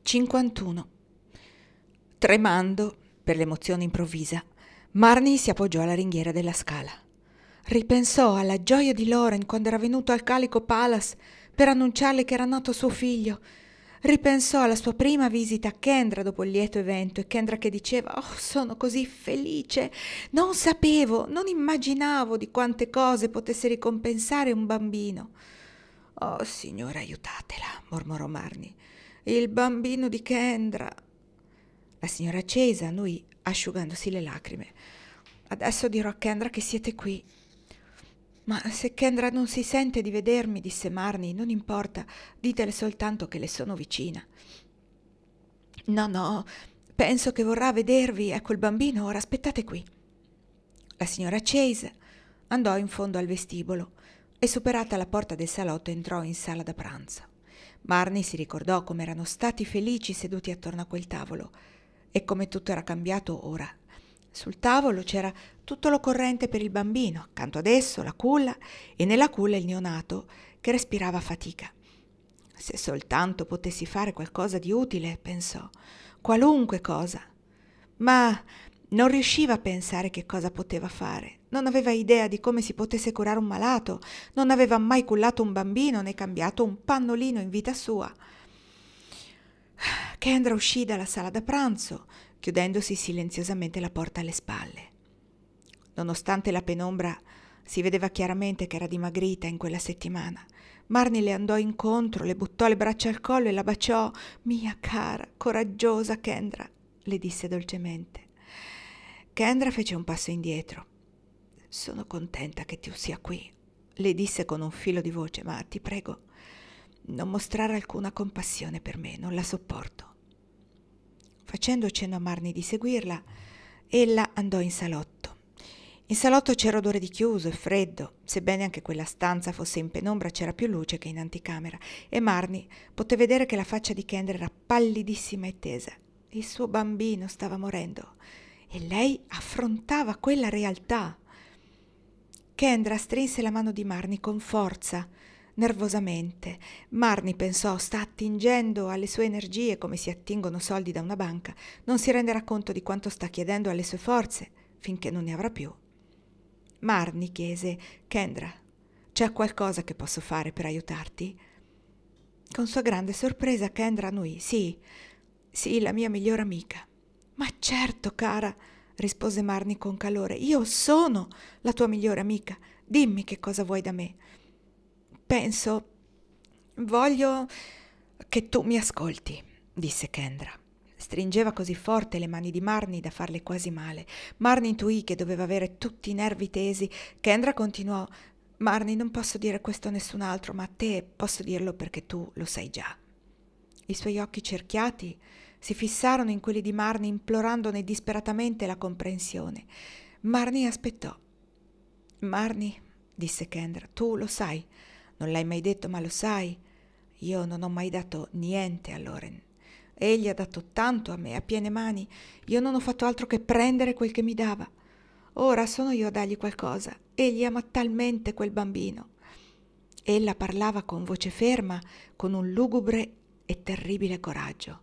51. Tremando per l'emozione improvvisa, Marnie si appoggiò alla ringhiera della scala. Ripensò alla gioia di Lauren quando era venuto al Calico Palace per annunciarle che era nato suo figlio. Ripensò alla sua prima visita a Kendra dopo il lieto evento e Kendra che diceva «Oh, sono così felice! Non sapevo, non immaginavo di quante cose potesse ricompensare un bambino». «Oh, signora, aiutatela», mormorò Marnie. «Il bambino di Kendra». La signora Chase annui asciugandosi le lacrime. «Adesso dirò a Kendra che siete qui». «Ma se Kendra non si sente di vedermi», disse Marnie, «non importa, ditele soltanto che le sono vicina». No, penso che vorrà vedervi, ecco il bambino, ora aspettate qui». La signora Chase andò in fondo al vestibolo e superata la porta del salotto entrò in sala da pranzo. Marnie si ricordò come erano stati felici seduti attorno a quel tavolo e come tutto era cambiato ora. Sul tavolo c'era tutto l'occorrente per il bambino, accanto ad esso la culla e nella culla il neonato che respirava a fatica. Se soltanto potessi fare qualcosa di utile, pensò, qualunque cosa. Ma non riusciva a pensare che cosa poteva fare. Non aveva idea di come si potesse curare un malato, non aveva mai cullato un bambino né cambiato un pannolino in vita sua. Kendra uscì dalla sala da pranzo, chiudendosi silenziosamente la porta alle spalle. Nonostante la penombra, si vedeva chiaramente che era dimagrita in quella settimana. Marnie le andò incontro, le buttò le braccia al collo e la baciò. «Mia cara, coraggiosa Kendra», le disse dolcemente. Kendra fece un passo indietro. «Sono contenta che tu sia qui», le disse con un filo di voce, «ma ti prego, non mostrare alcuna compassione per me, non la sopporto». Facendo cenno a Marnie di seguirla, ella andò in salotto. In salotto c'era odore di chiuso e freddo, sebbene anche quella stanza fosse in penombra c'era più luce che in anticamera, e Marnie poté vedere che la faccia di Kendra era pallidissima e tesa. Il suo bambino stava morendo e lei affrontava quella realtà. Kendra strinse la mano di Marnie con forza, nervosamente. Marnie pensò, sta attingendo alle sue energie come si attingono soldi da una banca. Non si renderà conto di quanto sta chiedendo alle sue forze, finché non ne avrà più. Marnie chiese, «Kendra, c'è qualcosa che posso fare per aiutarti?» Con sua grande sorpresa Kendra annui, Sì, la mia migliore amica». «Ma certo, cara», rispose Marnie con calore, «io sono la tua migliore amica. Dimmi che cosa vuoi da me». «Voglio che tu mi ascolti», disse Kendra. Stringeva così forte le mani di Marnie da farle quasi male. Marnie intuì che doveva avere tutti i nervi tesi. Kendra continuò, «Marnie, non posso dire questo a nessun altro, ma a te posso dirlo perché tu lo sai già». I suoi occhi cerchiati si fissarono in quelli di Marnie, implorandone disperatamente la comprensione. Marnie aspettò. «Marnie», disse Kendra, «tu lo sai, non l'hai mai detto, ma lo sai. Io non ho mai dato niente a Lauren. Egli ha dato tanto a me, a piene mani. Io non ho fatto altro che prendere quel che mi dava. Ora sono io a dargli qualcosa. Egli ama talmente quel bambino». Ella parlava con voce ferma, con un lugubre e terribile coraggio.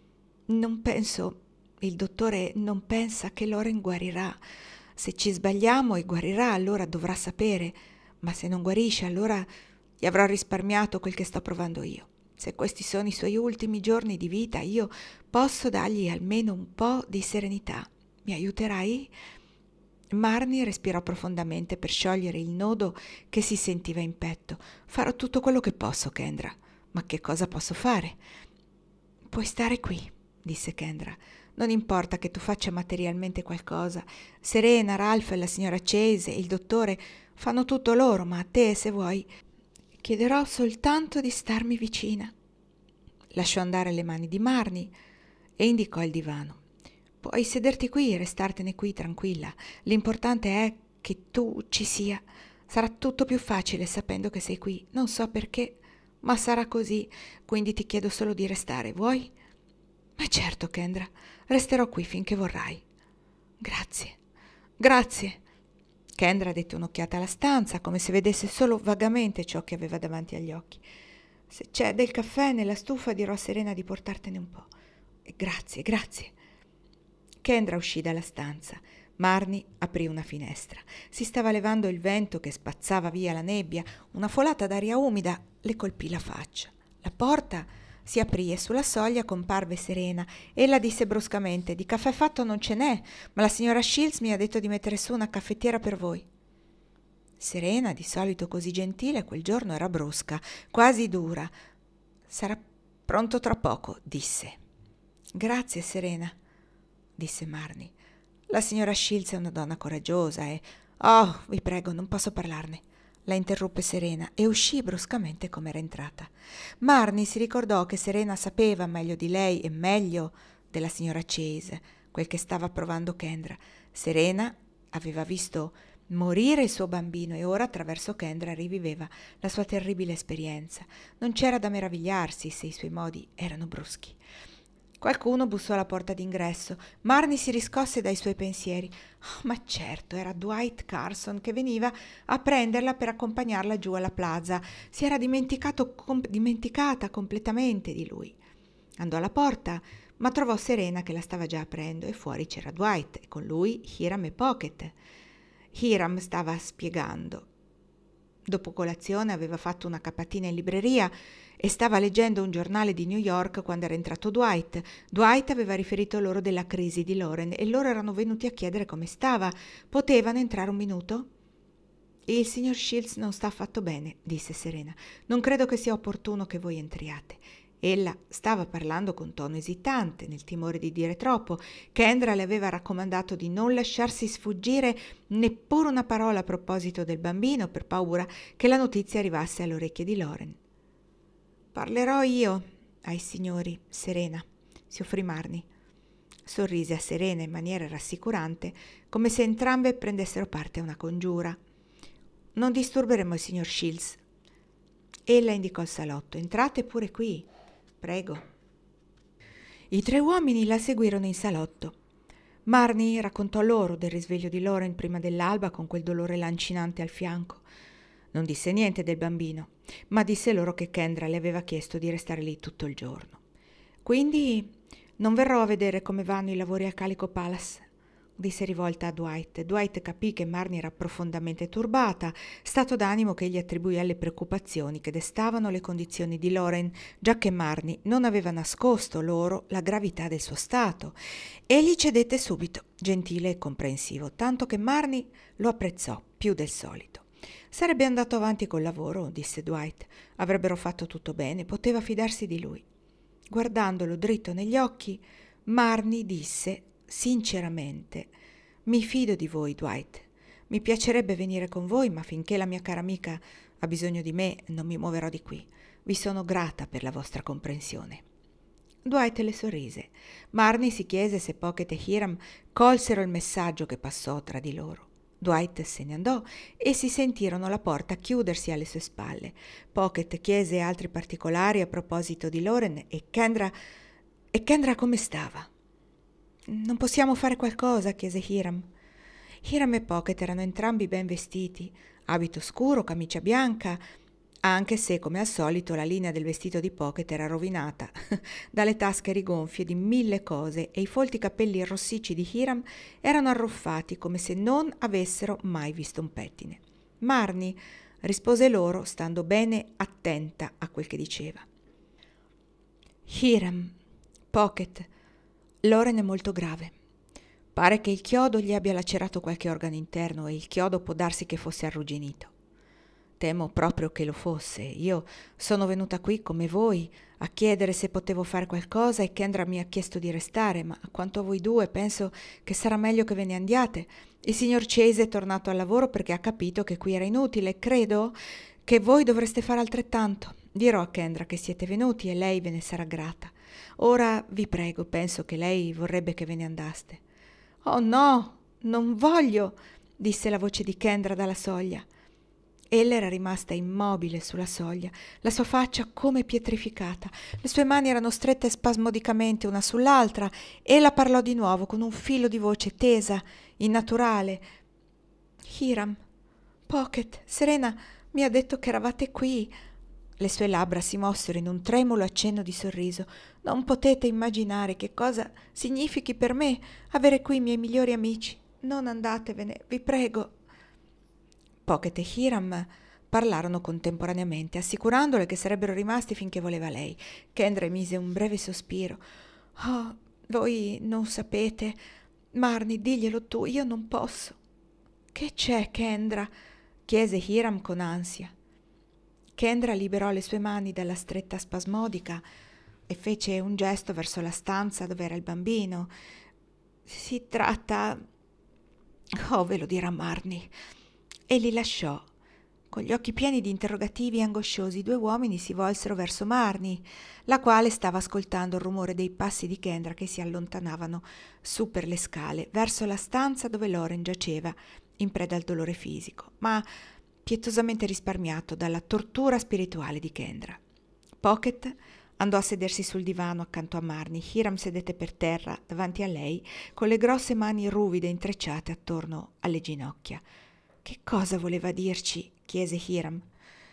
Il dottore non pensa che Lauren guarirà. Se ci sbagliamo e guarirà, allora dovrà sapere, ma se non guarisce, allora gli avrò risparmiato quel che sto provando io. Se questi sono i suoi ultimi giorni di vita, io posso dargli almeno un po' di serenità. Mi aiuterai?» Marnie respirò profondamente per sciogliere il nodo che si sentiva in petto. «Farò tutto quello che posso, Kendra. Ma che cosa posso fare?» «Puoi stare qui», disse Kendra. «Non importa che tu faccia materialmente qualcosa. Serena, Ralph, la signora Chase e il dottore fanno tutto loro, ma a te, se vuoi, chiederò soltanto di starmi vicina». Lasciò andare le mani di Marnie e indicò il divano. «Puoi sederti qui e restartene qui tranquilla. L'importante è che tu ci sia. Sarà tutto più facile sapendo che sei qui. Non so perché, ma sarà così. Quindi ti chiedo solo di restare. Vuoi?» «Ma certo, Kendra. Resterò qui finché vorrai». «Grazie. Grazie». Kendra dette un'occhiata alla stanza, come se vedesse solo vagamente ciò che aveva davanti agli occhi. Se c'è del caffè nella stufa dirò a Serena di portartene un po'. Grazie, grazie. Kendra uscì dalla stanza. Marnie aprì una finestra. Si stava levando il vento che spazzava via la nebbia. Una folata d'aria umida le colpì la faccia. La porta si aprì e sulla soglia comparve Serena. Ella disse bruscamente: di caffè fatto non ce n'è, ma la signora Shields mi ha detto di mettere su una caffettiera per voi. Serena, di solito così gentile, quel giorno era brusca, quasi dura. Sarà pronto tra poco, disse. Grazie, Serena, disse Marnie. La signora Shields è una donna coraggiosa e... Oh, vi prego, non posso parlarne. La interruppe Serena e uscì bruscamente come era entrata. Marnie si ricordò che Serena sapeva meglio di lei e meglio della signora Chase quel che stava provando Kendra. Serena aveva visto morire il suo bambino e ora attraverso Kendra riviveva la sua terribile esperienza. Non c'era da meravigliarsi se i suoi modi erano bruschi. Qualcuno bussò alla porta d'ingresso. Marnie si riscosse dai suoi pensieri. Oh, ma certo, era Dwight Carson che veniva a prenderla per accompagnarla giù alla plaza. Si era dimenticata completamente di lui. Andò alla porta, ma trovò Serena che la stava già aprendo e fuori c'era Dwight e con lui Hiram e Pocket. Hiram stava spiegando. Dopo colazione aveva fatto una capatina in libreria e stava leggendo un giornale di New York quando era entrato Dwight. Dwight aveva riferito loro della crisi di Lauren e loro erano venuti a chiedere come stava. Potevano entrare un minuto? Il signor Shields non sta affatto bene, disse Serena. Non credo che sia opportuno che voi entriate. Ella stava parlando con tono esitante, nel timore di dire troppo. Kendra le aveva raccomandato di non lasciarsi sfuggire neppure una parola a proposito del bambino per paura che la notizia arrivasse alle orecchie di Lauren. Parlerò io ai signori, Serena, si offrì Marnie. Sorrise a Serena in maniera rassicurante, come se entrambe prendessero parte a una congiura. Non disturberemo il signor Shields. Ella indicò il salotto. Entrate pure qui. Prego. I tre uomini la seguirono in salotto. Marnie raccontò loro del risveglio di Lauren prima dell'alba con quel dolore lancinante al fianco. Non disse niente del bambino, ma disse loro che Kendra le aveva chiesto di restare lì tutto il giorno. Quindi non verrò a vedere come vanno i lavori a Calico Palace, disse rivolta a Dwight. Dwight capì che Marnie era profondamente turbata, stato d'animo che egli attribuì alle preoccupazioni che destavano le condizioni di Lauren, giacché Marnie non aveva nascosto loro la gravità del suo stato. Egli cedette subito, gentile e comprensivo, tanto che Marnie lo apprezzò più del solito. Sarebbe andato avanti col lavoro, disse Dwight. Avrebbero fatto tutto bene, poteva fidarsi di lui. Guardandolo dritto negli occhi, Marnie disse sinceramente: mi fido di voi, Dwight. Mi piacerebbe venire con voi, ma finché la mia cara amica ha bisogno di me, non mi muoverò di qui. Vi sono grata per la vostra comprensione. Dwight le sorrise. Marnie si chiese se Pocket e Hiram colsero il messaggio che passò tra di loro. Dwight se ne andò e si sentirono la porta chiudersi alle sue spalle. Pocket chiese altri particolari a proposito di Lauren e Kendra come stava. Non possiamo fare qualcosa? Chiese Hiram. Hiram e Pocket erano entrambi ben vestiti, abito scuro, camicia bianca, anche se, come al solito, la linea del vestito di Pocket era rovinata dalle tasche rigonfie di 1000 cose e i folti capelli rossicci di Hiram erano arruffati come se non avessero mai visto un pettine. Marnie rispose loro, stando bene attenta a quel che diceva. Hiram, Pocket, Lauren è molto grave. Pare che il chiodo gli abbia lacerato qualche organo interno e il chiodo può darsi che fosse arrugginito. Temo proprio che lo fosse. Io sono venuta qui come voi a chiedere se potevo fare qualcosa e Kendra mi ha chiesto di restare, ma quanto a voi due penso che sarà meglio che ve ne andiate. Il signor Chase è tornato al lavoro perché ha capito che qui era inutile. Credo che voi dovreste fare altrettanto. Dirò a Kendra che siete venuti e lei ve ne sarà grata. Ora vi prego, penso che lei vorrebbe che ve ne andaste. Oh no, non voglio, disse la voce di Kendra dalla soglia. Ella era rimasta immobile sulla soglia, la sua faccia come pietrificata. Le sue mani erano strette spasmodicamente una sull'altra. Ella parlò di nuovo con un filo di voce tesa, innaturale. Hiram, Pocket, Serena mi ha detto che eravate qui. Le sue labbra si mossero in un tremulo accenno di sorriso. «Non potete immaginare che cosa significhi per me avere qui i miei migliori amici. Non andatevene, vi prego». Pocket e Hiram parlarono contemporaneamente, assicurandole che sarebbero rimasti finché voleva lei. Kendra emise un breve sospiro. «Oh, voi non sapete. Marnie, diglielo tu, io non posso». «Che c'è, Kendra?» chiese Hiram con ansia. Kendra liberò le sue mani dalla stretta spasmodica e fece un gesto verso la stanza dove era il bambino. «Si tratta...» «Oh, ve lo dirà Marnie». E li lasciò. Con gli occhi pieni di interrogativi angosciosi, i due uomini si volsero verso Marnie, la quale stava ascoltando il rumore dei passi di Kendra che si allontanavano su per le scale, verso la stanza dove Lauren giaceva, in preda al dolore fisico, ma pietosamente risparmiato dalla tortura spirituale di Kendra. Pocket andò a sedersi sul divano accanto a Marnie. Hiram sedette per terra davanti a lei, con le grosse mani ruvide intrecciate attorno alle ginocchia. «Che cosa voleva dirci?» chiese Hiram.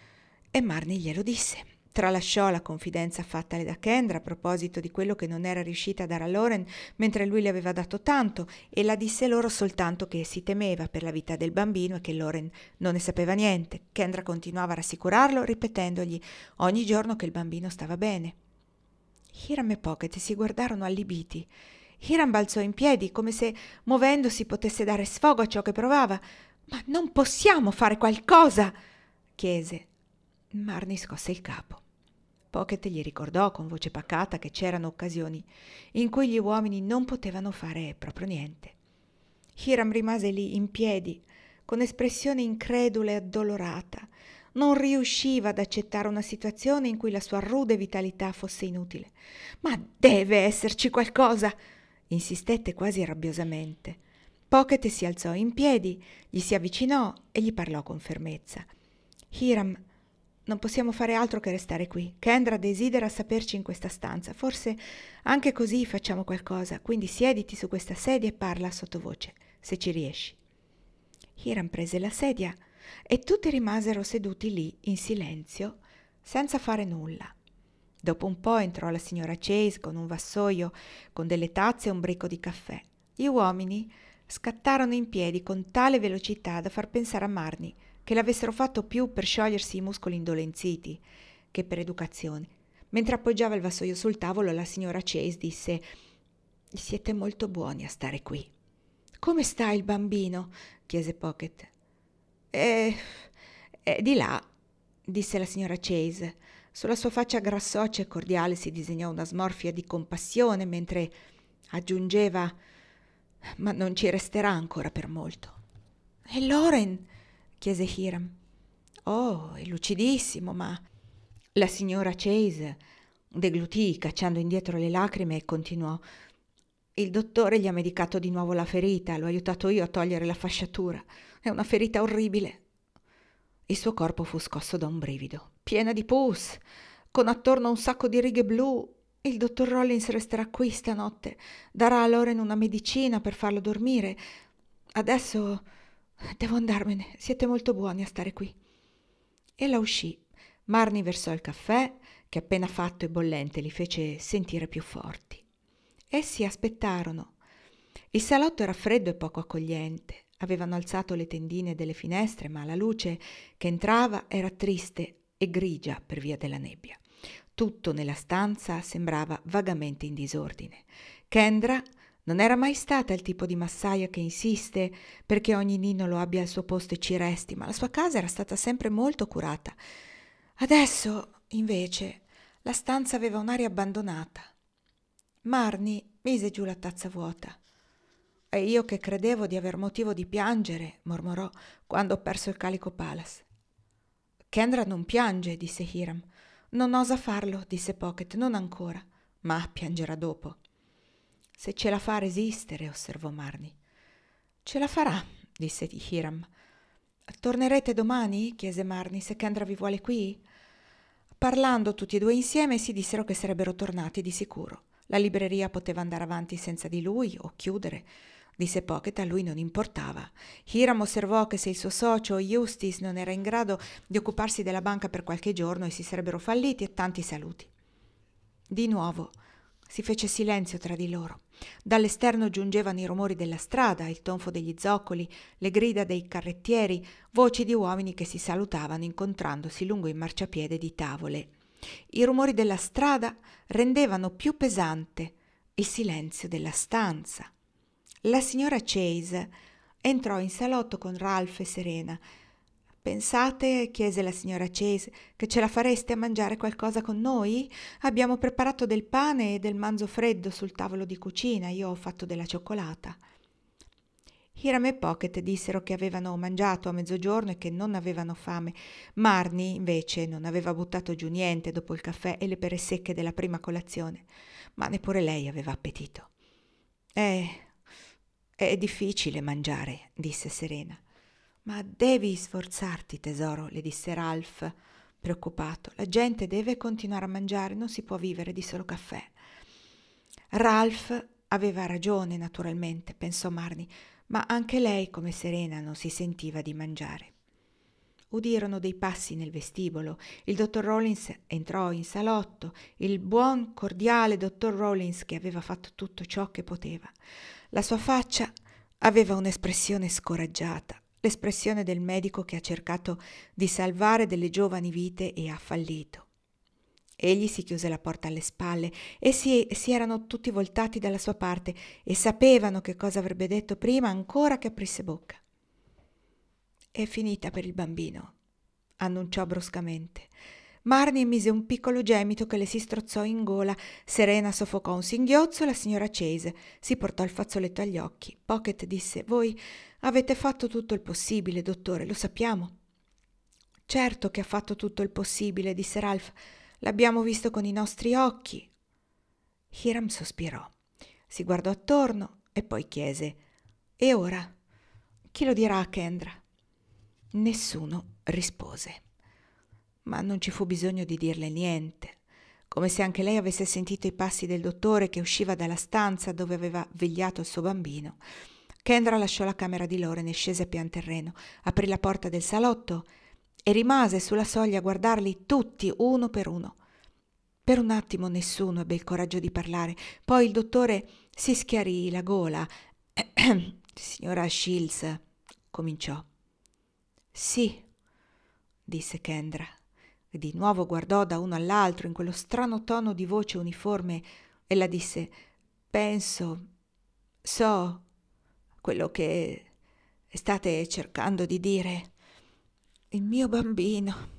E Marnie glielo disse. Tralasciò la confidenza fattale da Kendra a proposito di quello che non era riuscita a dare a Lauren mentre lui le aveva dato tanto, e la disse loro soltanto che si temeva per la vita del bambino e che Lauren non ne sapeva niente. Kendra continuava a rassicurarlo, ripetendogli ogni giorno che il bambino stava bene. Hiram e Pocket si guardarono allibiti. Hiram balzò in piedi, come se muovendosi potesse dare sfogo a ciò che provava. «Ma non possiamo fare qualcosa?» chiese. Marnie scosse il capo. Pocket gli ricordò con voce pacata che c'erano occasioni in cui gli uomini non potevano fare proprio niente. Hiram rimase lì in piedi, con espressione incredula e addolorata. Non riusciva ad accettare una situazione in cui la sua rude vitalità fosse inutile. «Ma deve esserci qualcosa!» insistette quasi rabbiosamente. Pocket si alzò in piedi, gli si avvicinò e gli parlò con fermezza. «Hiram, non possiamo fare altro che restare qui. Kendra desidera saperci in questa stanza. Forse anche così facciamo qualcosa. Quindi siediti su questa sedia e parla sottovoce, se ci riesci». Hiram prese la sedia e tutti rimasero seduti lì in silenzio, senza fare nulla. Dopo un po' entrò la signora Chase con un vassoio, con delle tazze e un bricco di caffè. Gli uomini scattarono in piedi con tale velocità da far pensare a Marnie che l'avessero fatto più per sciogliersi i muscoli indolenziti che per educazione. Mentre appoggiava il vassoio sul tavolo, la signora Chase disse: «Siete molto buoni a stare qui». «Come sta il bambino?» chiese Pocket. È di là», disse la signora Chase. Sulla sua faccia grassoccia e cordiale si disegnò una smorfia di compassione, mentre aggiungeva: «Ma non ci resterà ancora per molto». «E Lauren?» chiese Hiram. «Oh, è lucidissimo, ma...» La signora Chase deglutì, cacciando indietro le lacrime, e continuò: «Il dottore gli ha medicato di nuovo la ferita, l'ho aiutato io a togliere la fasciatura. È una ferita orribile». Il suo corpo fu scosso da un brivido. «Piena di pus, con attorno un sacco di righe blu. Il dottor Rollins resterà qui stanotte. Darà a Lauren una medicina per farlo dormire. Adesso devo andarmene. Siete molto buoni a stare qui». Ella uscì. Marnie versò il caffè, che appena fatto e bollente li fece sentire più forti. Essi aspettarono. Il salotto era freddo e poco accogliente. Avevano alzato le tendine delle finestre, ma la luce che entrava era triste e grigia per via della nebbia. Tutto nella stanza sembrava vagamente in disordine. Kendra non era mai stata il tipo di massaia che insiste perché ogni nino lo abbia al suo posto e ci resti, ma la sua casa era stata sempre molto curata. Adesso, invece, la stanza aveva un'aria abbandonata. Marnie mise giù la tazza vuota. «E io che credevo di aver motivo di piangere», mormorò, «quando ho perso il Calico Palace». «Kendra non piange», disse Hiram. «Non osa farlo», disse Pocket, «non ancora, ma piangerà dopo». «Se ce la fa a resistere», osservò Marnie. «Ce la farà», disse Hiram. «Tornerete domani?» chiese Marnie. «Se Kendra vi vuole qui?» Parlando tutti e due insieme si dissero che sarebbero tornati di sicuro. La libreria poteva andare avanti senza di lui o chiudere. disse Pocket. A lui non importava. Hiram osservò che se il suo socio Eustace non era in grado di occuparsi della banca per qualche giorno, essi sarebbero falliti, e tanti saluti. Di nuovo si fece silenzio tra di loro. Dall'esterno giungevano i rumori della strada, il tonfo degli zoccoli, le grida dei carrettieri, voci di uomini che si salutavano incontrandosi lungo il marciapiede di tavole. I rumori della strada rendevano più pesante il silenzio della stanza. La signora Chase entrò in salotto con Ralph e Serena. «Pensate», chiese la signora Chase, «che ce la fareste a mangiare qualcosa con noi? Abbiamo preparato del pane e del manzo freddo sul tavolo di cucina. Io ho fatto della cioccolata». Hiram e Pocket dissero che avevano mangiato a mezzogiorno e che non avevano fame. Marnie, invece, non aveva buttato giù niente dopo il caffè e le pere secche della prima colazione, ma neppure lei aveva appetito. È difficile mangiare», disse Serena. «Ma devi sforzarti, tesoro», le disse Ralph, preoccupato. «La gente deve continuare a mangiare, non si può vivere di solo caffè». Ralph aveva ragione, naturalmente, pensò Marnie, ma anche lei, come Serena, non si sentiva di mangiare. Udirono dei passi nel vestibolo. Il dottor Rollins entrò in salotto, il buon, cordiale dottor Rollins, che aveva fatto tutto ciò che poteva. La sua faccia aveva un'espressione scoraggiata, l'espressione del medico che ha cercato di salvare delle giovani vite e ha fallito. Egli si chiuse la porta alle spalle e si erano tutti voltati dalla sua parte e sapevano che cosa avrebbe detto prima ancora che aprisse bocca. «È finita per il bambino», annunciò bruscamente. Marnie emise un piccolo gemito che le si strozzò in gola. Serena soffocò un singhiozzo. La signora Chase si portò il fazzoletto agli occhi. Pocket disse: «Voi avete fatto tutto il possibile, dottore, lo sappiamo». «Certo che ha fatto tutto il possibile», disse Ralph. «L'abbiamo visto con i nostri occhi». Hiram sospirò, si guardò attorno e poi chiese: «E ora? Chi lo dirà a Kendra?» Nessuno rispose. Ma non ci fu bisogno di dirle niente, come se anche lei avesse sentito i passi del dottore che usciva dalla stanza dove aveva vegliato il suo bambino. Kendra lasciò la camera di Lauren e scese a pian terreno, aprì la porta del salotto e rimase sulla soglia a guardarli tutti uno per uno. Per un attimo nessuno ebbe il coraggio di parlare, poi il dottore si schiarì la gola. «Signora Shields», cominciò. «Sì», disse Kendra. E di nuovo guardò da uno all'altro in quello strano tono di voce uniforme. Ella disse: so quello che state cercando di dire. Il mio bambino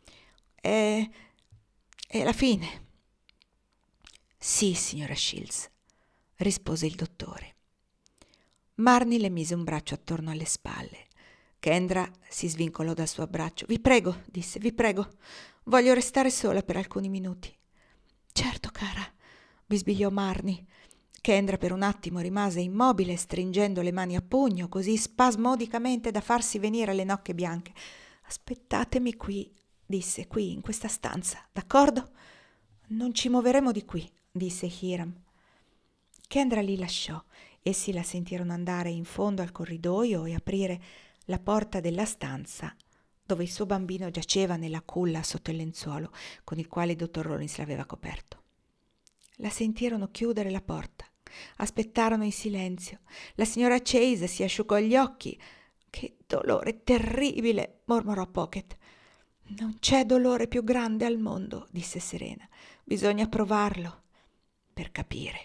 è la fine». «Sì, signora Shields», rispose il dottore. Marnie le mise un braccio attorno alle spalle. Kendra si svincolò dal suo abbraccio. «Vi prego», disse, «vi prego, voglio restare sola per alcuni minuti». «Certo, cara», bisbigliò Marnie. Kendra per un attimo rimase immobile, stringendo le mani a pugno, così spasmodicamente da farsi venire le nocche bianche. «Aspettatemi qui», disse, «qui, in questa stanza, d'accordo?» «Non ci muoveremo di qui», disse Hiram. Kendra li lasciò. Essi la sentirono andare in fondo al corridoio e aprire la porta della stanza dove il suo bambino giaceva nella culla sotto il lenzuolo con il quale il dottor Rollins l'aveva coperto. La sentirono chiudere la porta. Aspettarono in silenzio. La signora Chase si asciugò gli occhi. «Che dolore terribile!» mormorò Pocket. «Non c'è dolore più grande al mondo», disse Serena. «Bisogna provarlo per capire».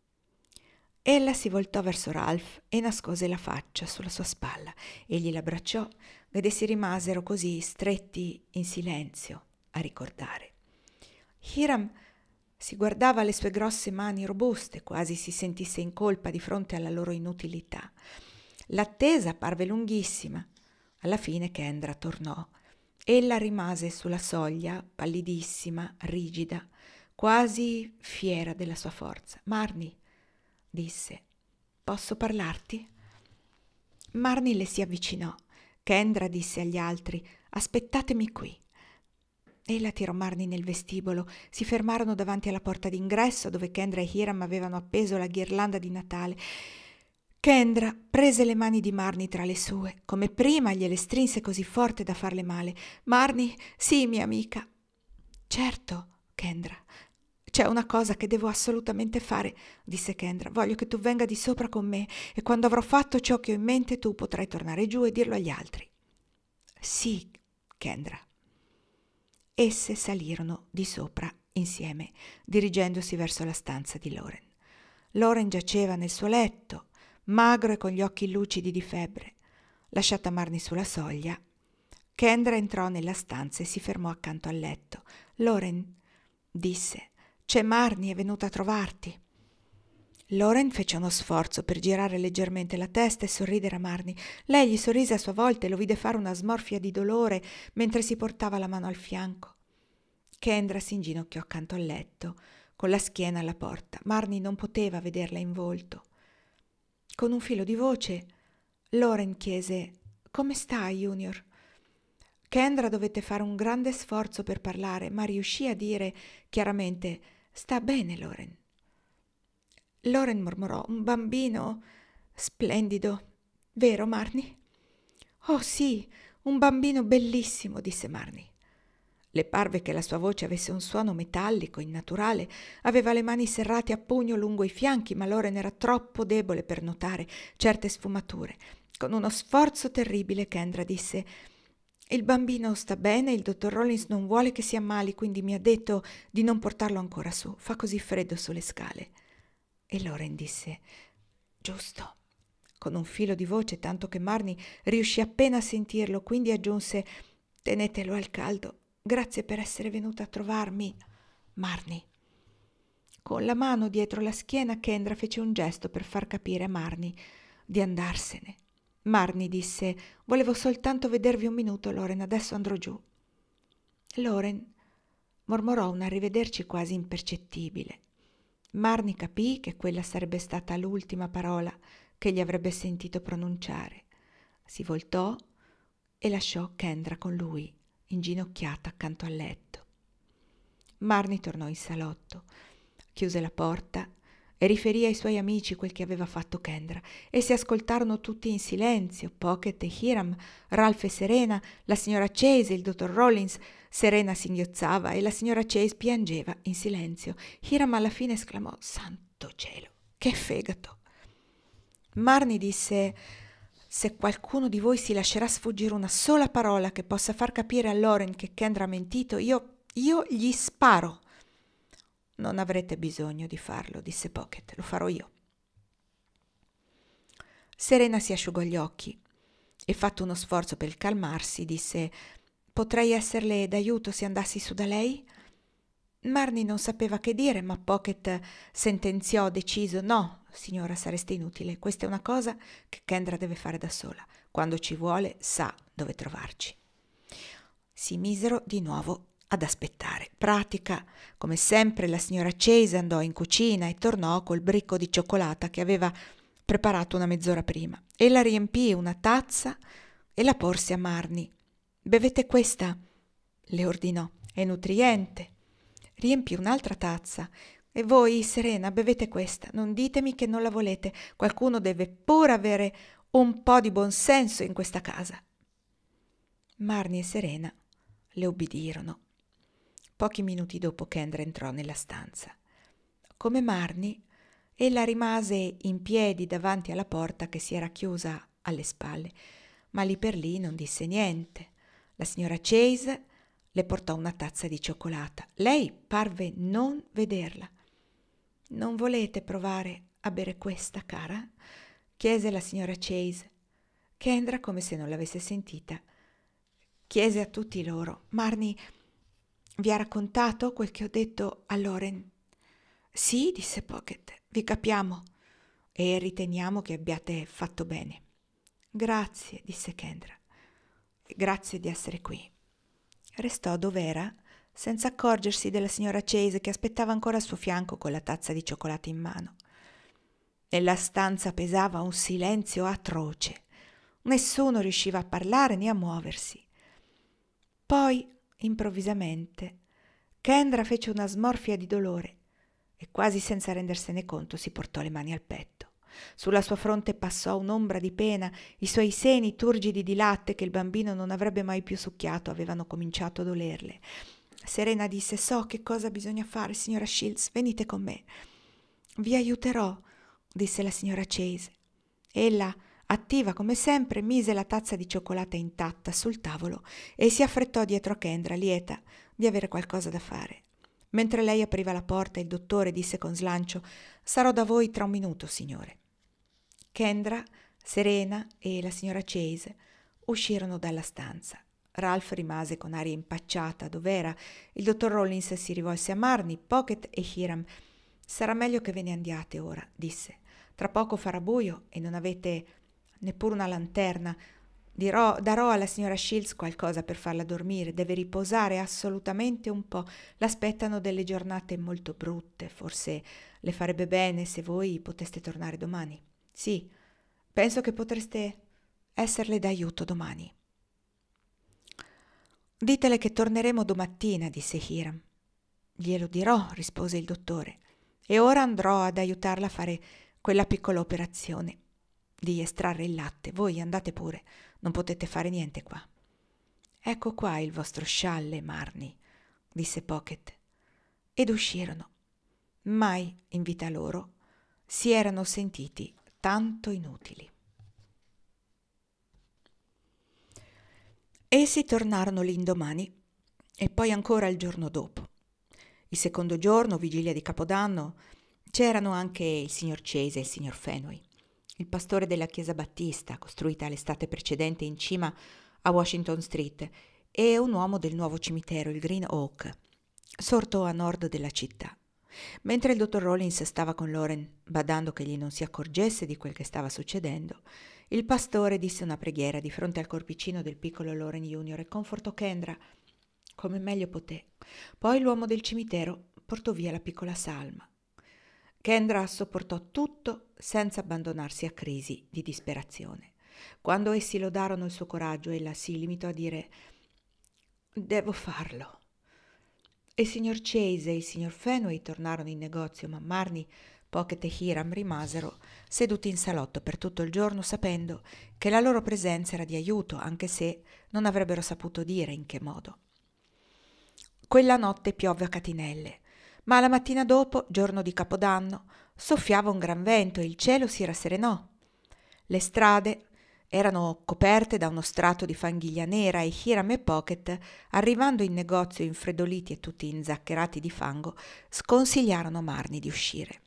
Ella si voltò verso Ralph e nascose la faccia sulla sua spalla. Egli l'abbracciò ed essi rimasero così stretti in silenzio a ricordare. Hiram si guardava le sue grosse mani robuste, quasi si sentisse in colpa di fronte alla loro inutilità. L'attesa parve lunghissima. Alla fine Kendra tornò. Ella rimase sulla soglia, pallidissima, rigida, quasi fiera della sua forza. «Marnie», disse, «posso parlarti?» Marnie le si avvicinò. Kendra disse agli altri: «Aspettatemi qui». Ella tirò Marnie nel vestibolo. Si fermarono davanti alla porta d'ingresso dove Kendra e Hiram avevano appeso la ghirlanda di Natale. Kendra prese le mani di Marnie tra le sue, come prima gliele strinse così forte da farle male. «Marnie, sì, mia amica». «Certo, Kendra, c'è una cosa che devo assolutamente fare», disse Kendra. «Voglio che tu venga di sopra con me e quando avrò fatto ciò che ho in mente tu potrai tornare giù e dirlo agli altri». «Sì, Kendra». Esse salirono di sopra insieme, dirigendosi verso la stanza di Lauren. Lauren giaceva nel suo letto, magro e con gli occhi lucidi di febbre. Lasciata Marnie sulla soglia, Kendra entrò nella stanza e si fermò accanto al letto. «Lauren», disse, «c'è Marnie, è venuta a trovarti». Lauren fece uno sforzo per girare leggermente la testa e sorridere a Marnie. Lei gli sorrise a sua volta e lo vide fare una smorfia di dolore mentre si portava la mano al fianco. Kendra si inginocchiò accanto al letto, con la schiena alla porta. Marnie non poteva vederla in volto. Con un filo di voce, Lauren chiese: «Come stai, Junior?» Kendra dovette fare un grande sforzo per parlare, ma riuscì a dire chiaramente: «Sta bene, Lauren». Lauren mormorò: «Un bambino splendido, vero, Marnie?» «Oh sì, un bambino bellissimo», disse Marnie. Le parve che la sua voce avesse un suono metallico, innaturale. Aveva le mani serrate a pugno lungo i fianchi, ma Lauren era troppo debole per notare certe sfumature. Con uno sforzo terribile Kendra disse: «Il bambino sta bene, il dottor Rollins non vuole che si ammali, quindi mi ha detto di non portarlo ancora su, fa così freddo sulle scale». E Lauren disse: «Giusto», con un filo di voce, tanto che Marnie riuscì appena a sentirlo, quindi aggiunse: «Tenetelo al caldo. Grazie per essere venuta a trovarmi, Marnie». Con la mano dietro la schiena Kendra fece un gesto per far capire a Marnie di andarsene. Marnie disse: «Volevo soltanto vedervi un minuto, Lauren, adesso andrò giù». Lauren mormorò un arrivederci quasi impercettibile. Marnie capì che quella sarebbe stata l'ultima parola che gli avrebbe sentito pronunciare. Si voltò e lasciò Kendra con lui, inginocchiata accanto al letto. Marnie tornò in salotto, chiuse la porta e riferì ai suoi amici quel che aveva fatto Kendra. Essi ascoltarono tutti in silenzio: Pocket e Hiram, Ralph e Serena, la signora Chase, il dottor Rollins. Serena singhiozzava e la signora Chase piangeva in silenzio. Hiram alla fine esclamò: «Santo cielo, che fegato!» Marnie disse: «Se qualcuno di voi si lascerà sfuggire una sola parola che possa far capire a Lauren che Kendra ha mentito, io gli sparo». «Non avrete bisogno di farlo», disse Pocket, «lo farò io». Serena si asciugò gli occhi e, fatto uno sforzo per calmarsi, disse: «Potrei esserle d'aiuto se andassi su da lei?» Marnie non sapeva che dire, ma Pocket sentenziò deciso: «No, signora, sareste inutile. Questa è una cosa che Kendra deve fare da sola. Quando ci vuole sa dove trovarci». Si misero di nuovo ad aspettare. Pratica, come sempre, la signora Chase andò in cucina e tornò col bricco di cioccolata che aveva preparato una mezz'ora prima. Ella riempì una tazza e la porse a Marnie. «Bevete questa», le ordinò, «è nutriente». Riempì un'altra tazza. «E voi, Serena, bevete questa. Non ditemi che non la volete. Qualcuno deve pure avere un po' di buonsenso in questa casa». Marnie e Serena le ubbidirono. Pochi minuti dopo Kendra entrò nella stanza. Come Marnie, ella rimase in piedi davanti alla porta che si era chiusa alle spalle, ma lì per lì non disse niente. La signora Chase le portò una tazza di cioccolata. Lei parve non vederla. «Non volete provare a bere questa, cara?» chiese la signora Chase. Kendra, come se non l'avesse sentita, chiese a tutti loro: «Marnie vi ha raccontato quel che ho detto a Lauren?» «Sì», disse Pocket, «vi capiamo e riteniamo che abbiate fatto bene». «Grazie», disse Kendra, «grazie di essere qui». Restò dov'era, senza accorgersi della signora Chase che aspettava ancora al suo fianco con la tazza di cioccolato in mano. Nella stanza pesava un silenzio atroce. Nessuno riusciva a parlare né a muoversi. Poi, improvvisamente, Kendra fece una smorfia di dolore e quasi senza rendersene conto si portò le mani al petto. Sulla sua fronte passò un'ombra di pena, i suoi seni turgidi di latte che il bambino non avrebbe mai più succhiato avevano cominciato a dolerle. Serena disse: «So che cosa bisogna fare, signora Shields, venite con me». «Vi aiuterò», disse la signora Chase. Ella, attiva come sempre, mise la tazza di cioccolata intatta sul tavolo e si affrettò dietro a Kendra, lieta di avere qualcosa da fare. Mentre lei apriva la porta, il dottore disse con slancio: «Sarò da voi tra un minuto, signore». Kendra, Serena e la signora Chase uscirono dalla stanza. Ralph rimase con aria impacciata dov'era. Il dottor Rollins si rivolse a Marnie, Pocket e Hiram. «Sarà meglio che ve ne andiate ora», disse. «Tra poco farà buio e non avete neppure una lanterna. Darò alla signora Shields qualcosa per farla dormire. Deve riposare assolutamente un po'. L'aspettano delle giornate molto brutte. Forse le farebbe bene se voi poteste tornare domani. Sì, penso che potreste esserle d'aiuto domani». «Ditele che torneremo domattina», disse Hiram. «Glielo dirò», rispose il dottore. «E ora andrò ad aiutarla a fare quella piccola operazione di estrarre il latte. Voi andate pure, non potete fare niente qua». «Ecco qua il vostro scialle, Marnie», disse Pocket. Ed uscirono. Mai in vita loro si erano sentiti tanto inutili. Essi tornarono l'indomani e poi ancora il giorno dopo. Il secondo giorno, vigilia di Capodanno, c'erano anche il signor Chase e il signor Fenway, il pastore della chiesa battista, costruita l'estate precedente in cima a Washington Street, e un uomo del nuovo cimitero, il Green Oak, sorto a nord della città. Mentre il dottor Rollins stava con Loren, badando che egli non si accorgesse di quel che stava succedendo, il pastore disse una preghiera di fronte al corpicino del piccolo Loren Junior e confortò Kendra come meglio poté. Poi l'uomo del cimitero portò via la piccola salma. Kendra sopportò tutto senza abbandonarsi a crisi di disperazione. Quando essi lodarono il suo coraggio, ella si limitò a dire: «Devo farlo». Il signor Chase e il signor Fenway tornarono in negozio, ma Marnie, Pocket e Hiram rimasero seduti in salotto per tutto il giorno, sapendo che la loro presenza era di aiuto, anche se non avrebbero saputo dire in che modo. Quella notte piovve a catinelle, ma la mattina dopo, giorno di Capodanno, soffiava un gran vento e il cielo si rasserenò. Le strade erano coperte da uno strato di fanghiglia nera e Hiram e Pocket, arrivando in negozio infreddoliti e tutti inzaccherati di fango, sconsigliarono Marnie di uscire.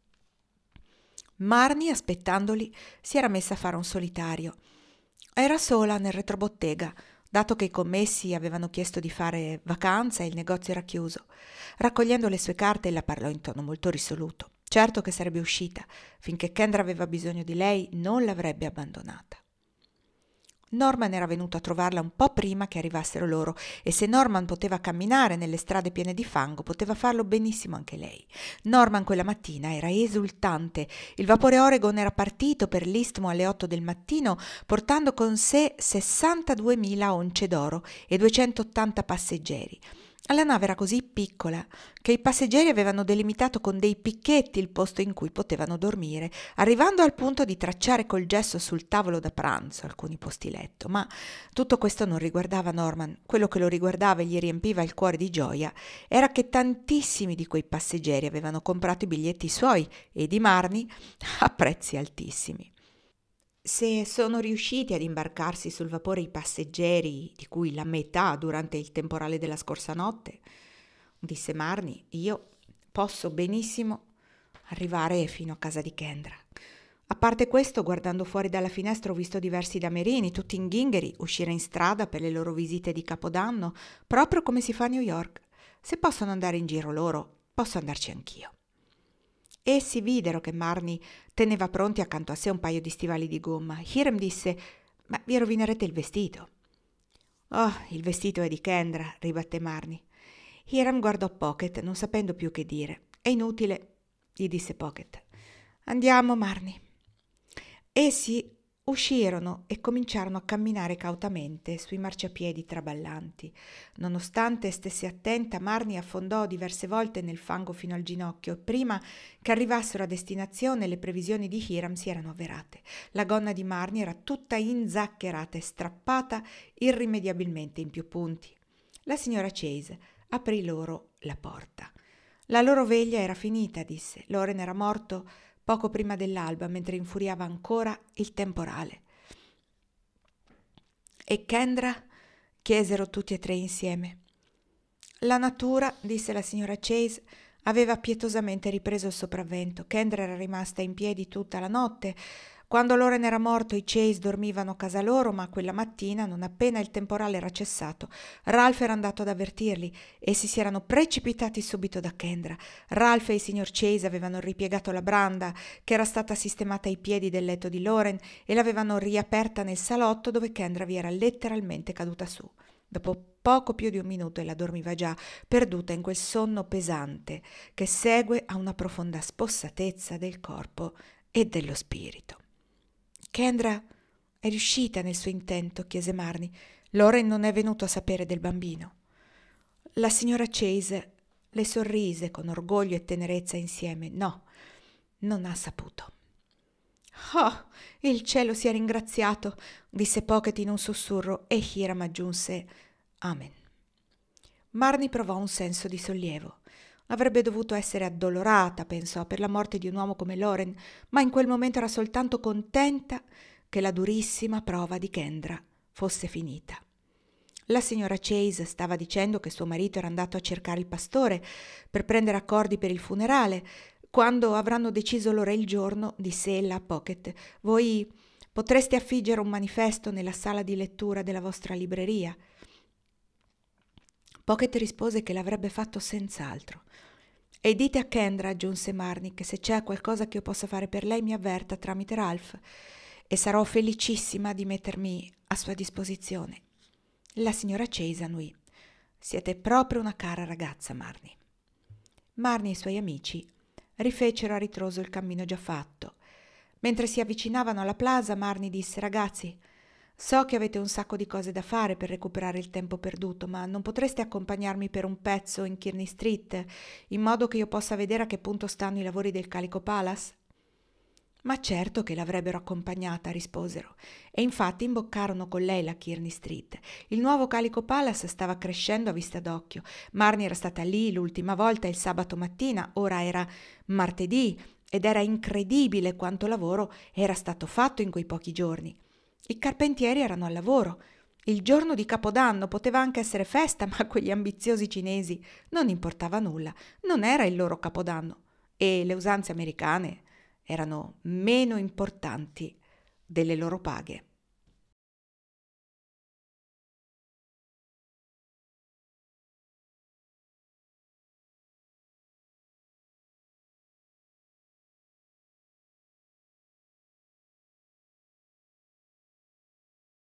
Marnie, aspettandoli, si era messa a fare un solitario. Era sola nel retrobottega, dato che i commessi avevano chiesto di fare vacanza e il negozio era chiuso. Raccogliendo le sue carte, ella parlò in tono molto risoluto. Certo che sarebbe uscita. Finché Kendra aveva bisogno di lei, non l'avrebbe abbandonata. Norman era venuto a trovarla un po' prima che arrivassero loro, e se Norman poteva camminare nelle strade piene di fango, poteva farlo benissimo anche lei. Norman quella mattina era esultante. Il vapore Oregon era partito per l'istmo alle 8 del mattino, portando con sé 62.000 once d'oro e 280 passeggeri. La nave era così piccola che i passeggeri avevano delimitato con dei picchetti il posto in cui potevano dormire, arrivando al punto di tracciare col gesso sul tavolo da pranzo alcuni posti letto. Ma tutto questo non riguardava Norman. Quello che lo riguardava e gli riempiva il cuore di gioia era che tantissimi di quei passeggeri avevano comprato i biglietti suoi e di Marnie a prezzi altissimi. Se sono riusciti ad imbarcarsi sul vapore i passeggeri, di cui la metà durante il temporale della scorsa notte, disse Marnie, io posso benissimo arrivare fino a casa di Kendra. A parte questo, guardando fuori dalla finestra ho visto diversi damerini, tutti in ghingheri, uscire in strada per le loro visite di Capodanno, proprio come si fa a New York. Se possono andare in giro loro, posso andarci anch'io. Essi videro che Marnie teneva pronti accanto a sé un paio di stivali di gomma. Hiram disse: «Ma vi rovinerete il vestito». «Oh, il vestito è di Kendra», ribatté Marnie. Hiram guardò Pocket, non sapendo più che dire. «È inutile», gli disse Pocket. «Andiamo, Marnie». Essi Uscirono e cominciarono a camminare cautamente sui marciapiedi traballanti. Nonostante stesse attenta, Marnie affondò diverse volte nel fango fino al ginocchio e prima che arrivassero a destinazione le previsioni di Hiram si erano avverate. La gonna di Marnie era tutta inzaccherata e strappata irrimediabilmente in più punti. La signora Chase aprì loro la porta. La loro veglia era finita, disse. Loren era morto poco prima dell'alba, mentre infuriava ancora il temporale. E Kendra? Chiesero tutti e tre insieme. La natura, disse la signora Chase, aveva pietosamente ripreso il sopravvento. Kendra era rimasta in piedi tutta la notte. Quando Loren era morto i Chase dormivano a casa loro, ma quella mattina, non appena il temporale era cessato, Ralph era andato ad avvertirli. Essi si erano precipitati subito da Kendra. Ralph e il signor Chase avevano ripiegato la branda che era stata sistemata ai piedi del letto di Loren e l'avevano riaperta nel salotto dove Kendra vi era letteralmente caduta su. Dopo poco più di un minuto ella dormiva già, perduta in quel sonno pesante che segue a una profonda spossatezza del corpo e dello spirito. Kendra è riuscita nel suo intento, chiese Marnie. Loren non è venuto a sapere del bambino. La signora Chase le sorrise con orgoglio e tenerezza insieme. No, non ha saputo. Oh, il cielo sia ringraziato, disse Pocket in un sussurro e Hiram aggiunse Amen. Marnie provò un senso di sollievo. Avrebbe dovuto essere addolorata, pensò, per la morte di un uomo come Loren, ma in quel momento era soltanto contenta che la durissima prova di Kendra fosse finita. La signora Chase stava dicendo che suo marito era andato a cercare il pastore per prendere accordi per il funerale. Quando avranno deciso l'ora e il giorno, disse ella a Pocket, voi potreste affiggere un manifesto nella sala di lettura della vostra libreria. Pocket rispose che l'avrebbe fatto senz'altro. E dite a Kendra, aggiunse Marnie, che se c'è qualcosa che io possa fare per lei mi avverta tramite Ralph e sarò felicissima di mettermi a sua disposizione. La signora Chase annui. Siete proprio una cara ragazza, Marnie. Marnie e i suoi amici rifecero a ritroso il cammino già fatto. Mentre si avvicinavano alla plaza, Marnie disse: ragazzi, so che avete un sacco di cose da fare per recuperare il tempo perduto, ma non potreste accompagnarmi per un pezzo in Kearney Street, in modo che io possa vedere a che punto stanno i lavori del Calico Palace? Ma certo che l'avrebbero accompagnata, risposero, e infatti imboccarono con lei la Kearney Street. Il nuovo Calico Palace stava crescendo a vista d'occhio. Marnie era stata lì l'ultima volta il sabato mattina, ora era martedì, ed era incredibile quanto lavoro era stato fatto in quei pochi giorni. I carpentieri erano al lavoro. Il giorno di Capodanno poteva anche essere festa, ma a quegli ambiziosi cinesi non importava nulla. Non era il loro Capodanno e le usanze americane erano meno importanti delle loro paghe.